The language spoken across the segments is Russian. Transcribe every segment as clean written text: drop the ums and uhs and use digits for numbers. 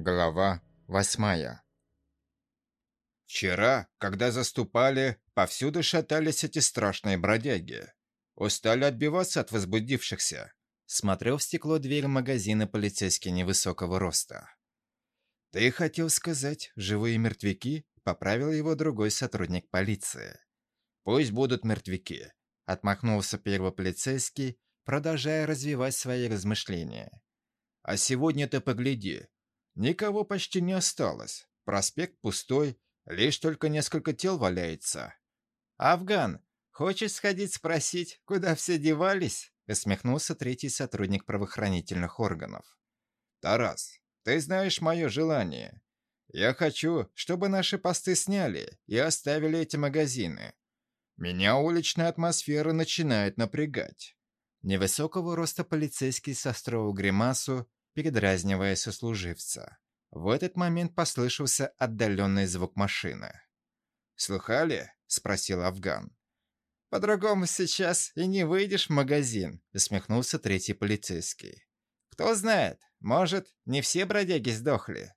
Глава 8. Вчера, когда заступали, повсюду шатались эти страшные бродяги. Устали отбиваться от возбудившихся. Смотрел в стекло дверь магазина полицейский невысокого роста. «Ты хотел сказать, живые мертвяки?» — поправил его другой сотрудник полиции. «Пусть будут мертвяки», — отмахнулся первый полицейский, продолжая развивать свои размышления. «А сегодня ты погляди. Никого почти не осталось. Проспект пустой, лишь только несколько тел валяется». «Афган, хочешь сходить спросить, куда все девались?» — усмехнулся третий сотрудник правоохранительных органов. «Тарас, ты знаешь мое желание. Я хочу, чтобы наши посты сняли и оставили эти магазины. Меня уличная атмосфера начинает напрягать». Невысокого роста полицейский состроил гримасу, передразнивая сослуживца. В этот момент послышался отдаленный звук машины. «Слыхали?» — спросил Афган. «По-другому сейчас и не выйдешь в магазин», — усмехнулся третий полицейский. «Кто знает, может, не все бродяги сдохли».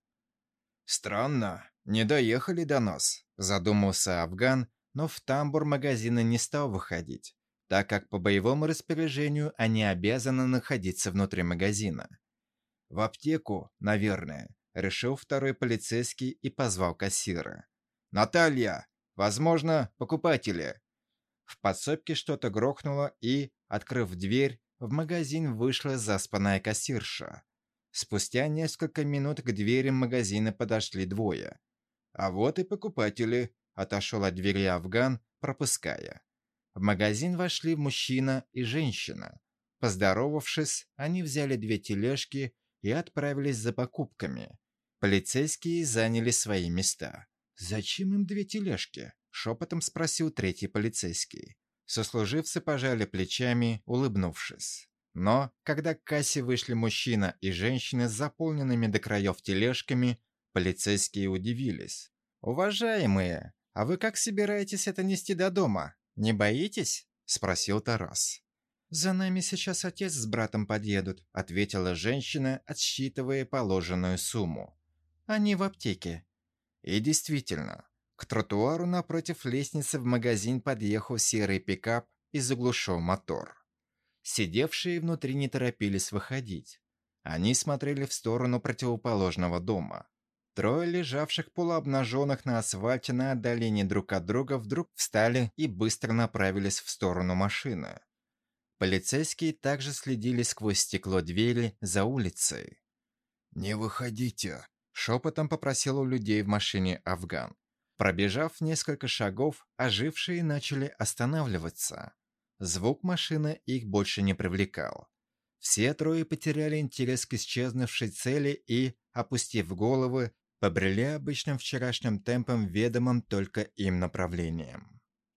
«Странно, не доехали до нас», — задумался Афган, но в тамбур магазина не стал выходить, так как по боевому распоряжению они обязаны находиться внутри магазина. «В аптеку, наверное», — решил второй полицейский и позвал кассира. «Наталья! Возможно, покупатели!» В подсобке что-то грохнуло и, открыв дверь, в магазин вышла заспанная кассирша. Спустя несколько минут к дверям магазина подошли двое. «А вот и покупатели», — отошел от двери Афган, пропуская. В магазин вошли мужчина и женщина. Поздоровавшись, они взяли 2 тележки и отправились за покупками. Полицейские заняли свои места. «Зачем им 2 тележки?» — шепотом спросил третий полицейский. Сослуживцы пожали плечами, улыбнувшись. Но, когда к кассе вышли мужчина и женщина с заполненными до краев тележками, полицейские удивились. «Уважаемые, а вы как собираетесь это нести до дома? Не боитесь?» — спросил Тарас. «За нами сейчас отец с братом подъедут», — ответила женщина, отсчитывая положенную сумму. «Они в аптеке». И действительно, к тротуару напротив лестницы в магазин подъехал серый пикап и заглушил мотор. Сидевшие внутри не торопились выходить. Они смотрели в сторону противоположного дома. 3 лежавших полуобнаженных на асфальте на отдалении друг от друга вдруг встали и быстро направились в сторону машины. Полицейские также следили сквозь стекло двери за улицей. «Не выходите», — шепотом попросил у людей в машине Афган. Пробежав несколько шагов, ожившие начали останавливаться. Звук машины их больше не привлекал. Все 3 потеряли интерес к исчезнувшей цели и, опустив головы, побрели обычным вчерашним темпом, ведомым только им направлением.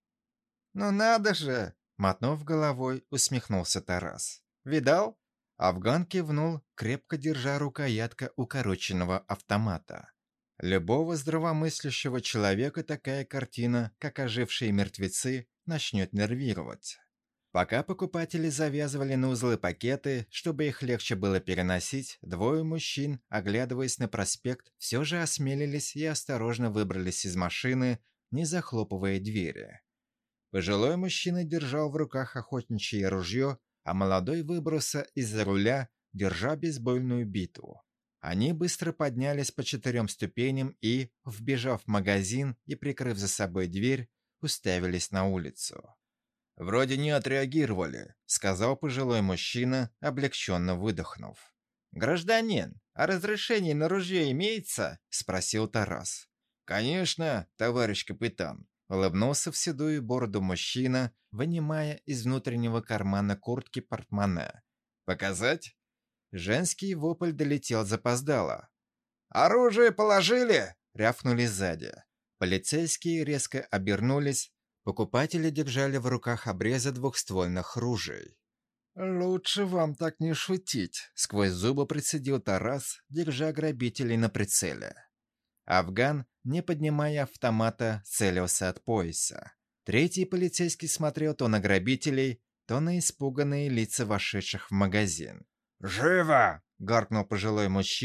«Ну надо же!» — мотнув головой, усмехнулся Тарас. «Видал?» Афган кивнул, крепко держа рукоятка укороченного автомата. Любого здравомыслящего человека такая картина, как ожившие мертвецы, начнет нервировать. Пока покупатели завязывали на узлы пакеты, чтобы их легче было переносить, 2 мужчин, оглядываясь на проспект, все же осмелились и осторожно выбрались из машины, не захлопывая двери. Пожилой мужчина держал в руках охотничье ружье, а молодой выбрался из-за руля, держа бейсбольную биту. Они быстро поднялись по 4 ступеням и, вбежав в магазин и прикрыв за собой дверь, уставились на улицу. «Вроде не отреагировали», — сказал пожилой мужчина, облегченно выдохнув. «Гражданин, а разрешение на ружье имеется?» — спросил Тарас. «Конечно, товарищ капитан», — улыбнулся в седую бороду мужчина, вынимая из внутреннего кармана куртки портмоне. «Показать?» Женский вопль долетел запоздало. «Оружие положили!» — рявкнули сзади. Полицейские резко обернулись. Покупатели держали в руках обрезы двухствольных ружей. «Лучше вам так не шутить», — сквозь зубы процедил Тарас, держа грабителей на прицеле. Афган, не поднимая автомата, целился от пояса. Третий полицейский смотрел то на грабителей, то на испуганные лица вошедших в магазин. «Живо!» — гаркнул пожилой мужчина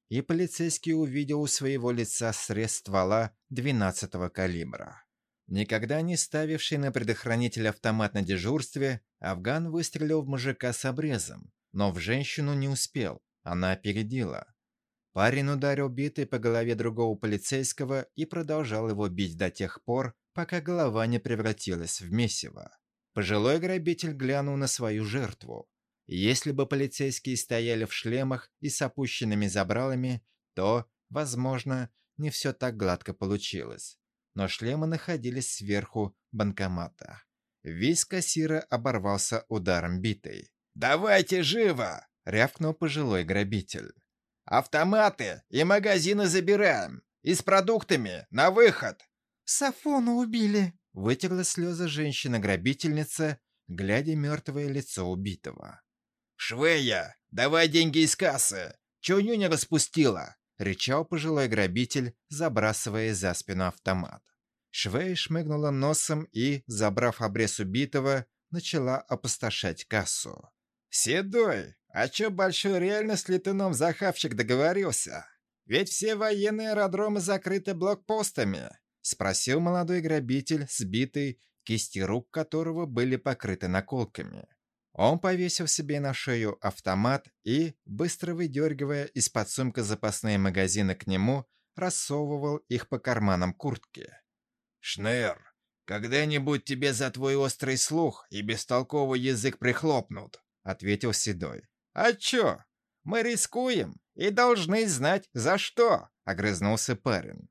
и полицейский увидел у своего лица срез ствола 12-го калибра. Никогда не ставивший на предохранитель автомат на дежурстве, Афган выстрелил в мужика с обрезом, но в женщину не успел, она опередила. Парень ударил битой по голове другого полицейского и продолжал его бить до тех пор, пока голова не превратилась в месиво. Пожилой грабитель глянул на свою жертву. Если бы полицейские стояли в шлемах и с опущенными забралами, то, возможно, не все так гладко получилось. Но шлемы находились сверху банкомата. Визг кассира оборвался ударом битой. «Давайте живо!» — рявкнул пожилой грабитель. «Автоматы и магазины забираем! И с продуктами на выход!» «Сафона убили!» — вытерла слезы женщина-грабительница, глядя мертвое лицо убитого. «Швея, давай деньги из кассы! Чего не распустила?» — рычал пожилой грабитель, забрасывая за спину автомат. Швея шмыгнула носом и, забрав обрез убитого, начала опустошать кассу. «Седой, а чё Большой реально с летуном Захавчик договорился? Ведь все военные аэродромы закрыты блокпостами», — спросил молодой грабитель, сбитый, кисти рук которого были покрыты наколками. Он повесил себе на шею автомат и, быстро выдергивая из-под сумка запасные магазины к нему, рассовывал их по карманам куртки. «Шныр, когда-нибудь тебе за твой острый слух и бестолковый язык прихлопнут», — ответил Седой. «А чё? Мы рискуем и должны знать, за что», — огрызнулся парень.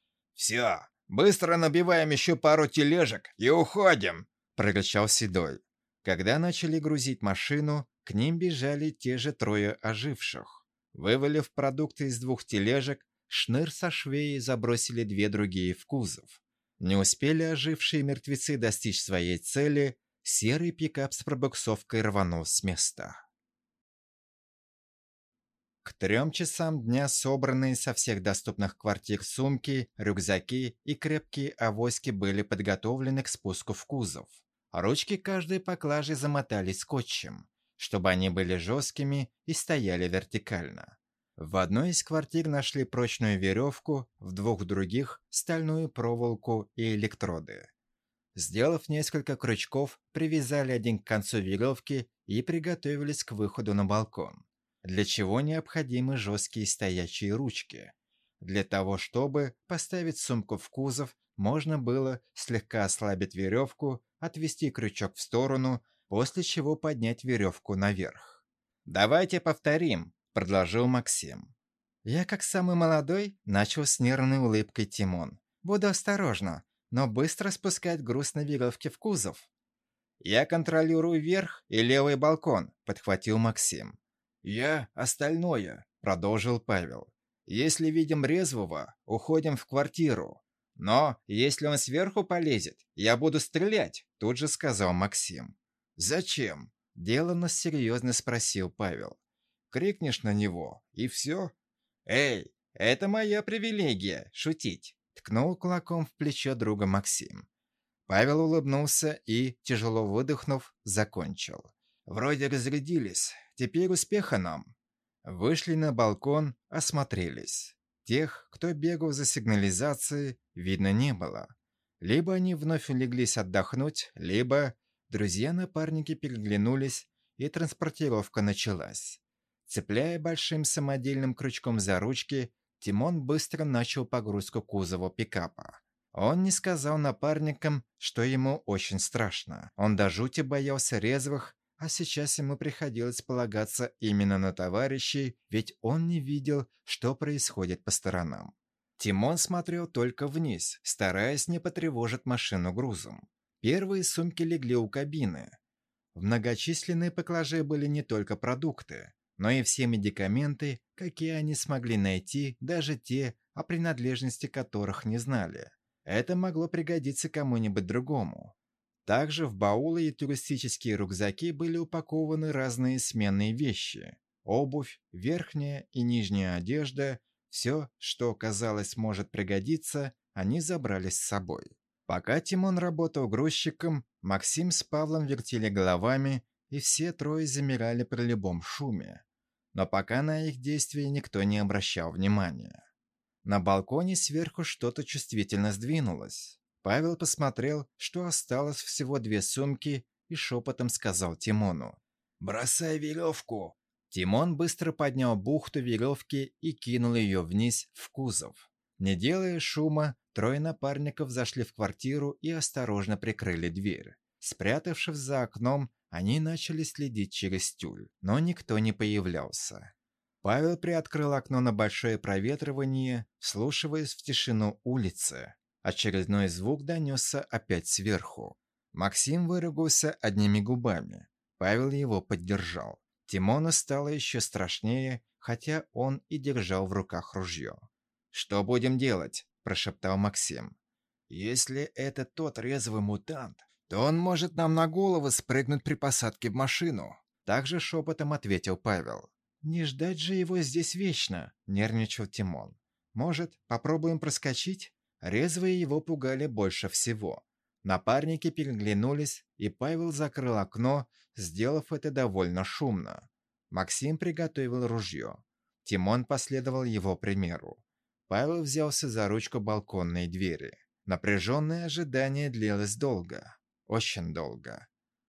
«Всё, быстро набиваем еще пару тележек и уходим», — прорычал Седой. Когда начали грузить машину, к ним бежали те же трое оживших. Вывалив продукты из 2 тележек, Шныр со Швеей забросили 2 другие в кузов. Не успели ожившие мертвецы достичь своей цели, серый пикап с пробуксовкой рванул с места. К 3 часам дня собранные со всех доступных квартир сумки, рюкзаки и крепкие авоськи были подготовлены к спуску в кузов. Ручки каждой поклажи замотали скотчем, чтобы они были жесткими и стояли вертикально. В одной из квартир нашли прочную веревку, в 2 других – стальную проволоку и электроды. Сделав несколько крючков, привязали один к концу веревки и приготовились к выходу на балкон. Для чего необходимы жесткие стоячие ручки? Для того, чтобы поставить сумку в кузов, можно было слегка ослабить веревку, отвести крючок в сторону, после чего поднять веревку наверх. «Давайте повторим», — предложил Максим. «Я, как самый молодой, начал с нервной улыбкой Тимон. Буду осторожно, но быстро спускать груз на веревке в кузов». «Я контролирую верх и левый балкон», — подхватил Максим. «Я остальное», — продолжил Павел. «Если видим резвого, уходим в квартиру. Но если он сверху полезет, я буду стрелять», — тут же сказал Максим. «Зачем?» — деланно серьезно спросил Павел. «Крикнешь на него, и все». «Эй, это моя привилегия — шутить», — ткнул кулаком в плечо друга Максим. Павел улыбнулся и, тяжело выдохнув, закончил. «Вроде разрядились. Теперь успеха нам». Вышли на балкон, осмотрелись. Тех, кто бегал за сигнализацией, видно не было. Либо они вновь улеглись отдохнуть, либо друзья-напарники переглянулись, и транспортировка началась. Цепляя большим самодельным крючком за ручки, Тимон быстро начал погрузку кузова пикапа. Он не сказал напарникам, что ему очень страшно. Он до жути боялся резвых, а сейчас ему приходилось полагаться именно на товарищей, ведь он не видел, что происходит по сторонам. Тимон смотрел только вниз, стараясь не потревожить машину грузом. Первые сумки легли у кабины. В многочисленной поклаже были не только продукты, но и все медикаменты, какие они смогли найти, даже те, о принадлежности которых не знали. Это могло пригодиться кому-нибудь другому. Также в баулы и туристические рюкзаки были упакованы разные сменные вещи. Обувь, верхняя и нижняя одежда, все, что, казалось, может пригодиться, они забрали с собой. Пока Тимон работал грузчиком, Максим с Павлом вертели головами, и все трое замирали при любом шуме. Но пока на их действия никто не обращал внимания. На балконе сверху что-то чувствительно сдвинулось. Павел посмотрел, что осталось всего 2 сумки, и шепотом сказал Тимону: «Бросай веревку!» Тимон быстро поднял бухту веревки и кинул ее вниз в кузов. Не делая шума, 3 напарников зашли в квартиру и осторожно прикрыли дверь. Спрятавшись за окном, они начали следить через тюль, но никто не появлялся. Павел приоткрыл окно на большое проветривание, вслушиваясь в тишину улицы. Очередной звук донесся опять сверху. Максим выругался одними губами. Павел его поддержал. Тимону стало еще страшнее, хотя он и держал в руках ружье. «Что будем делать?» – прошептал Максим. «Если это тот резвый мутант, то он может нам на голову спрыгнуть при посадке в машину», – также шепотом ответил Павел. «Не ждать же его здесь вечно», – нервничал Тимон. «Может, попробуем проскочить?» Резвые его пугали больше всего. Напарники переглянулись, и Павел закрыл окно, сделав это довольно шумно. Максим приготовил ружье. Тимон последовал его примеру. Павел взялся за ручку балконной двери. Напряженное ожидание длилось долго. Очень долго.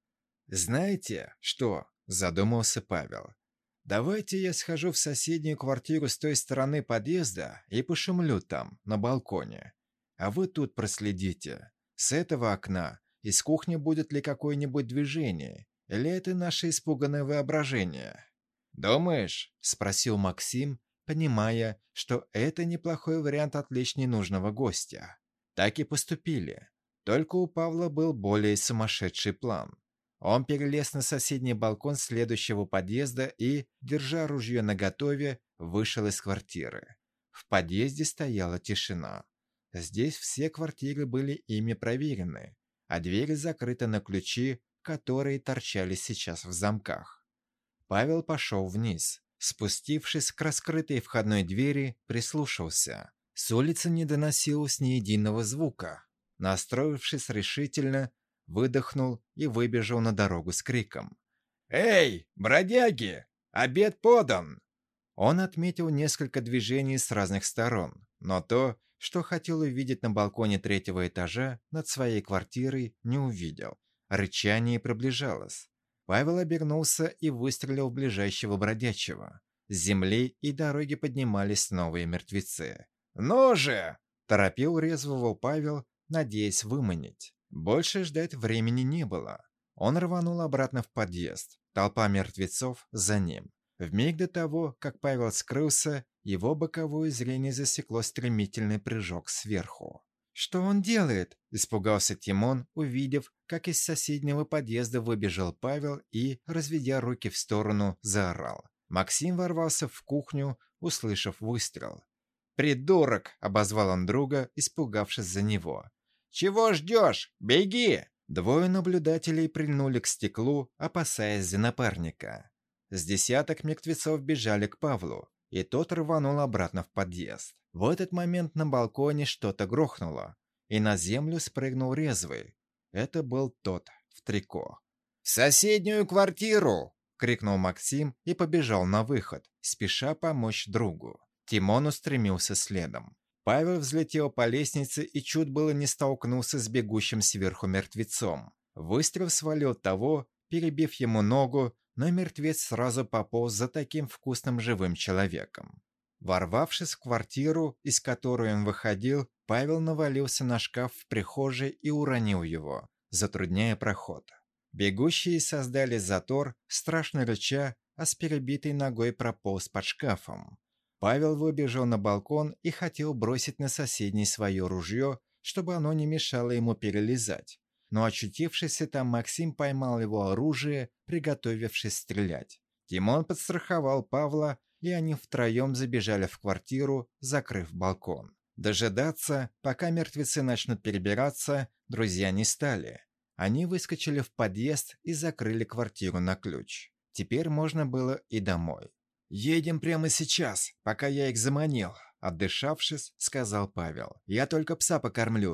«Знаете, что?» – задумался Павел. «Давайте я схожу в соседнюю квартиру с той стороны подъезда и пошумлю там, на балконе. А вы тут проследите. С этого окна из кухни будет ли какое-нибудь движение, или это наше испуганное воображение?» «Думаешь?» – спросил Максим, понимая, что это неплохой вариант отвлечь ненужного гостя. Так и поступили. Только у Павла был более сумасшедший план. Он перелез на соседний балкон следующего подъезда и, держа ружье наготове, вышел из квартиры. В подъезде стояла тишина. Здесь все квартиры были ими проверены, а двери закрыты на ключи, которые торчали сейчас в замках. Павел пошел вниз. Спустившись к раскрытой входной двери, прислушался. С улицы не доносилось ни единого звука. Настроившись решительно, выдохнул и выбежал на дорогу с криком: «Эй, бродяги! Обед подан!» Он отметил несколько движений с разных сторон, но то, что хотел увидеть на балконе 3-го этажа над своей квартирой, не увидел. Рычание приближалось. Павел обернулся и выстрелил в ближайшего бродячего. С земли и дороги поднимались новые мертвецы. «Ну же!» – торопил резвого Павел, надеясь выманить. Больше ждать времени не было. Он рванул обратно в подъезд. Толпа мертвецов за ним. Вмиг до того, как Павел скрылся, его боковое зрение засекло стремительный прыжок сверху. «Что он делает?» – испугался Тимон, увидев, как из соседнего подъезда выбежал Павел и, разведя руки в сторону, заорал. Максим ворвался в кухню, услышав выстрел. «Придурок!» – обозвал он друга, испугавшись за него. «Чего ждешь? Беги!» Двое наблюдателей прильнули к стеклу, опасаясь за напарника. С десяток мертвецов бежали к Павлу, и тот рванул обратно в подъезд. В этот момент на балконе что-то грохнуло, и на землю спрыгнул резвый. Это был тот в трико. «В соседнюю квартиру!» — крикнул Максим и побежал на выход, спеша помочь другу. Тимон устремился следом. Павел взлетел по лестнице и чуть было не столкнулся с бегущим сверху мертвецом. Выстрел свалил того, перебив ему ногу, но мертвец сразу пополз за таким вкусным живым человеком. Ворвавшись в квартиру, из которой он выходил, Павел навалился на шкаф в прихожей и уронил его, затрудняя проход. Бегущие создали затор, страшно рыча, а с перебитой ногой прополз под шкафом. Павел выбежал на балкон и хотел бросить на соседний свое ружье, чтобы оно не мешало ему перелезать. Но очутившийся там Максим поймал его оружие, приготовившись стрелять. Тимон подстраховал Павла, и они втроем забежали в квартиру, закрыв балкон. Дожидаться, пока мертвецы начнут перебираться, друзья не стали. Они выскочили в подъезд и закрыли квартиру на ключ. Теперь можно было и домой. «Едем прямо сейчас, пока я их заманил», — отдышавшись, сказал Павел. «Я только пса покормлю.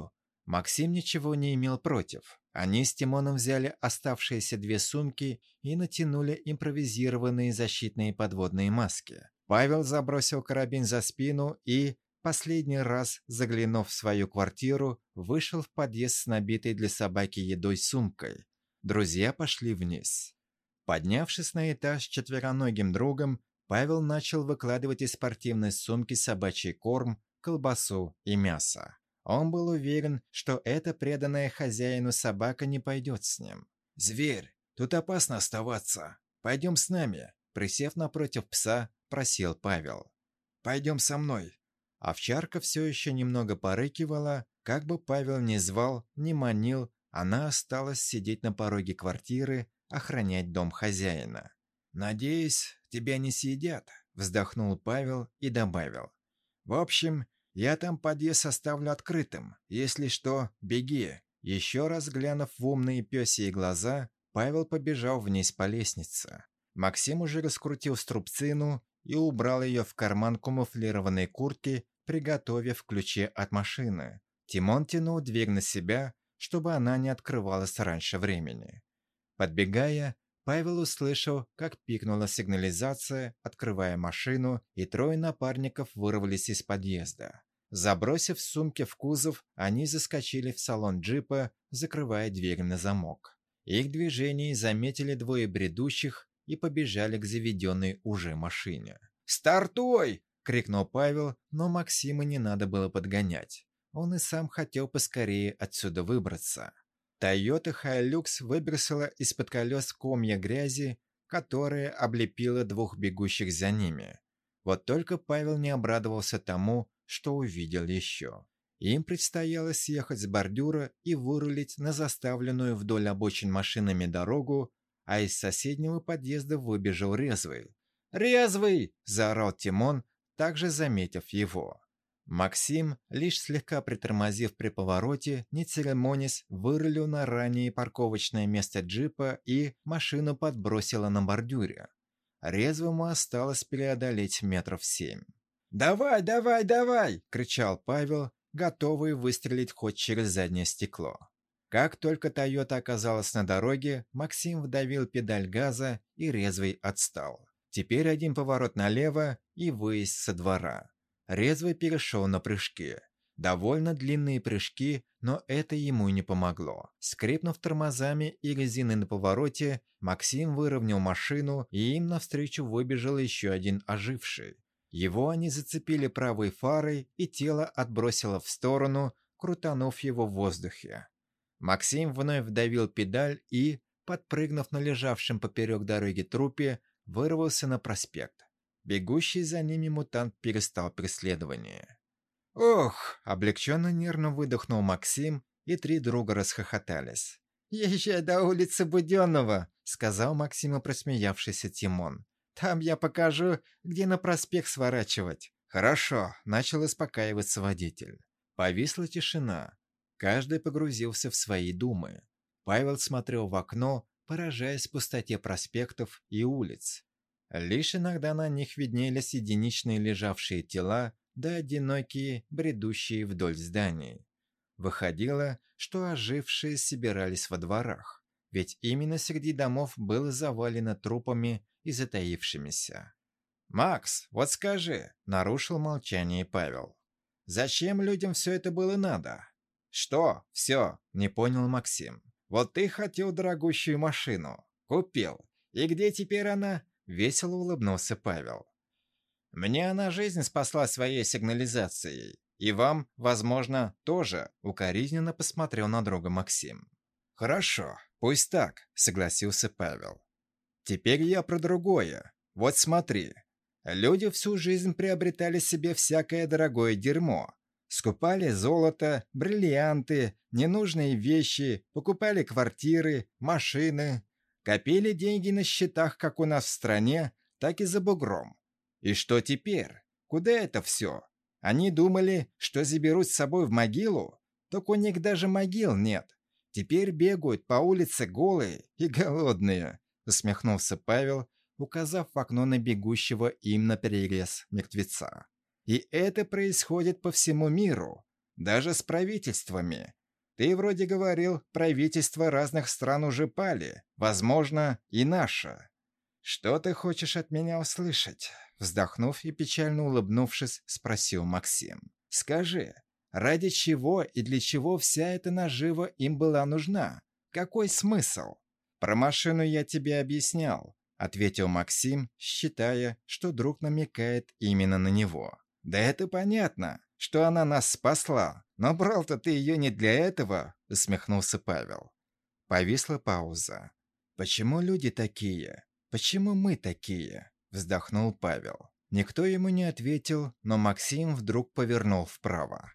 Максим ничего не имел против. Они с Тимоном взяли оставшиеся 2 сумки и натянули импровизированные защитные подводные маски. Павел забросил карабин за спину и, последний раз заглянув в свою квартиру, вышел в подъезд с набитой для собаки едой сумкой. Друзья пошли вниз. Поднявшись на этаж с четвероногим другом, Павел начал выкладывать из спортивной сумки собачий корм, колбасу и мясо. Он был уверен, что эта преданная хозяину собака не пойдет с ним. «Зверь, тут опасно оставаться. Пойдем с нами», — присев напротив пса, просил Павел. «Пойдем со мной». Овчарка все еще немного порыкивала, как бы Павел ни звал, ни манил, она осталась сидеть на пороге квартиры, охранять дом хозяина. «Надеюсь, тебя не съедят», — вздохнул Павел и добавил. «В общем, я там подъезд оставлю открытым. Если что, беги». Еще раз глянув в умные пёсьи глаза, Павел побежал вниз по лестнице. Максим уже раскрутил струбцину и убрал ее в карман камуфлированной куртки, приготовив ключи от машины. Тимон тянул дверь на себя, чтобы она не открывалась раньше времени. Подбегая, Павел услышал, как пикнула сигнализация, открывая машину, и 3 напарников вырвались из подъезда. Забросив сумки в кузов, они заскочили в салон джипа, закрывая дверь на замок. Их движение заметили 2 бредущих и побежали к заведенной уже машине. «Стартуй!» — крикнул Павел, но Максима не надо было подгонять. Он и сам хотел поскорее отсюда выбраться. Toyota Hilux выбросила из-под колес комья грязи, которая облепила 2 бегущих за ними. Вот только Павел не обрадовался тому, что увидел еще. Им предстояло съехать с бордюра и вырулить на заставленную вдоль обочин машинами дорогу, а из соседнего подъезда выбежал Резвый. «Резвый!» – заорал Тимон, также заметив его. Максим, лишь слегка притормозив при повороте, не церемонясь, вырулил на ранее парковочное место джипа и машину подбросило на бордюре. Резвому осталось преодолеть 7 метров. «Давай, давай, давай!» – кричал Павел, готовый выстрелить хоть через заднее стекло. Как только Тойота оказалась на дороге, Максим вдавил педаль газа, и Резвый отстал. Теперь один поворот налево и выезд со двора. Резвый перешел на прыжки. Довольно длинные прыжки, но это ему не помогло. Скрипнув тормозами и резиной на повороте, Максим выровнял машину, и им навстречу выбежал еще один оживший. Его они зацепили правой фарой, и тело отбросило в сторону, крутанув его в воздухе. Максим вновь вдавил педаль и, подпрыгнув на лежавшем поперек дороги трупе, вырвался на проспект. Бегущий за ними мутант перестал преследование. «Ох!» – облегченно нервно выдохнул Максим, и 3 друга расхохотались. «Езжай до улицы Буденного!» – сказал Максиму просмеявшийся Тимон. «Там я покажу, где на проспект сворачивать». «Хорошо», – начал успокаиваться водитель. Повисла тишина. Каждый погрузился в свои думы. Павел смотрел в окно, поражаясь пустоте проспектов и улиц. Лишь иногда на них виднелись единичные лежавшие тела, да одинокие, бредущие вдоль зданий. Выходило, что ожившие собирались во дворах, ведь именно среди домов было завалено трупами и затаившимися. «Макс, вот скажи», — нарушил молчание Павел, — «зачем людям все это было надо?» «Что все?» — не понял Максим. «Вот ты хотел дорогущую машину. Купил. И где теперь она?» — весело улыбнулся Павел. «Мне она жизнь спасла своей сигнализацией. И вам, возможно, тоже», — укоризненно посмотрел на друга Максим. «Хорошо, пусть так», — согласился Павел. «Теперь я про другое. Вот смотри. Люди всю жизнь приобретали себе всякое дорогое дерьмо. Скупали золото, бриллианты, ненужные вещи, покупали квартиры, машины, копили деньги на счетах как у нас в стране, так и за бугром. И что теперь? Куда это все? Они думали, что заберут с собой в могилу? Так у них даже могил нет. Теперь бегают по улице голые и голодные», — усмехнулся Павел, указав в окно на бегущего им наперерез мертвеца. «И это происходит по всему миру, даже с правительствами. Ты вроде говорил, правительства разных стран уже пали, возможно, и наше. Что ты хочешь от меня услышать?» Вздохнув и печально улыбнувшись, спросил Максим. «Скажи, ради чего и для чего вся эта нажива им была нужна? Какой смысл?» «Про машину я тебе объяснял», — ответил Максим, считая, что друг намекает именно на него. «Да это понятно, что она нас спасла, но брал-то ты ее не для этого», — усмехнулся Павел. Повисла пауза. «Почему люди такие? Почему мы такие?» — вздохнул Павел. Никто ему не ответил, но Максим вдруг повернул вправо.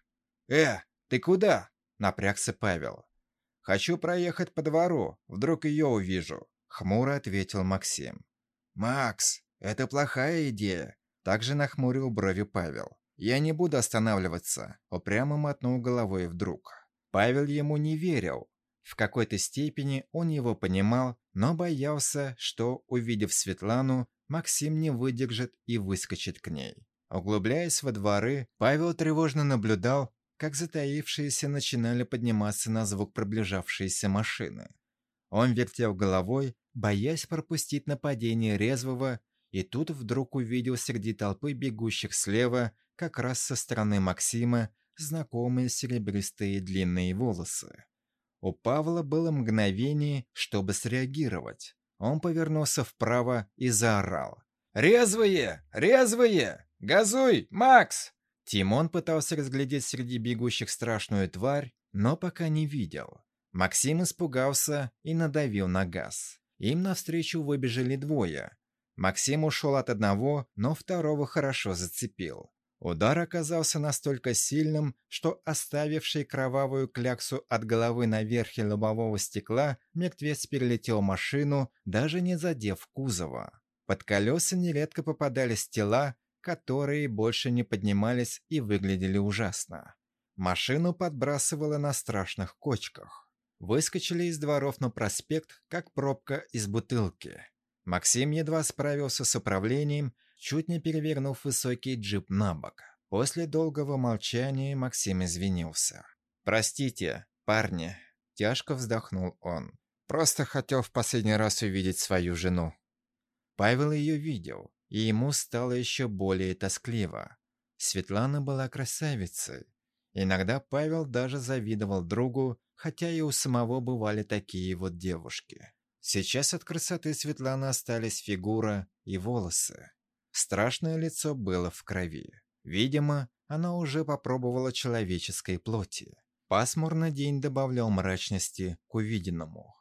Ты куда?» — напрягся Павел. «Хочу проехать по двору, вдруг ее увижу», — хмуро ответил Максим. «Макс, это плохая идея», — также нахмурил брови Павел. «Я не буду останавливаться», — упрямо мотнул головой вдруг. Павел ему не верил. В какой-то степени он его понимал, но боялся, что, увидев Светлану, Максим не выдержит и выскочит к ней. Углубляясь во дворы, Павел тревожно наблюдал, как затаившиеся начинали подниматься на звук приближавшейся машины. Он вертел головой, боясь пропустить нападение резвого, и тут вдруг увидел среди толпы бегущих слева, как раз со стороны Максима, знакомые серебристые длинные волосы. У Павла было мгновение, чтобы среагировать. Он повернулся вправо и заорал. «Резвые! Резвые! Газуй, Макс!» Тимон пытался разглядеть среди бегущих страшную тварь, но пока не видел. Максим испугался и надавил на газ. Им навстречу выбежали двое. Максим ушел от одного, но второго хорошо зацепил. Удар оказался настолько сильным, что оставивший кровавую кляксу от головы на верхе лобового стекла, мертвец перелетел машину, даже не задев кузова. Под колеса нередко попадались тела, которые больше не поднимались и выглядели ужасно. Машину подбрасывало на страшных кочках. Выскочили из дворов на проспект, как пробка из бутылки. Максим едва справился с управлением, чуть не перевернув высокий джип на бок. После долгого молчания Максим извинился. «Простите, парни», — тяжко вздохнул он. «Просто хотел в последний раз увидеть свою жену». Павел ее видел, и ему стало еще более тоскливо. Светлана была красавицей. Иногда Павел даже завидовал другу, хотя и у самого бывали такие вот девушки. Сейчас от красоты Светланы остались фигура и волосы. Страшное лицо было в крови. Видимо, она уже попробовала человеческой плоти. Пасмурный день добавлял мрачности к увиденному.